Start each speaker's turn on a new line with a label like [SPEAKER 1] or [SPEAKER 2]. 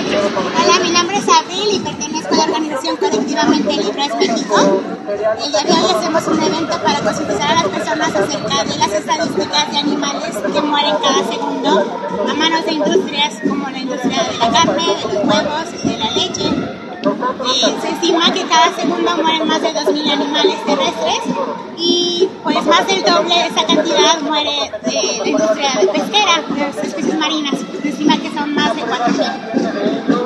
[SPEAKER 1] Hola, mi nombre es Abril y pertenezco a la organización Colectivamente Libres México. El día de hoy hacemos un evento para concientizar a las personas acerca de las estadísticas de animales que mueren cada segundo a manos de industrias como la industria de la carne, de los huevos y de la leche. Se estima que cada segundo mueren más de 2.000 animales terrestres y pues más del doble de esa cantidad muere de la industria pesquera, de las especies marinas. Se estima que son más de 4.000.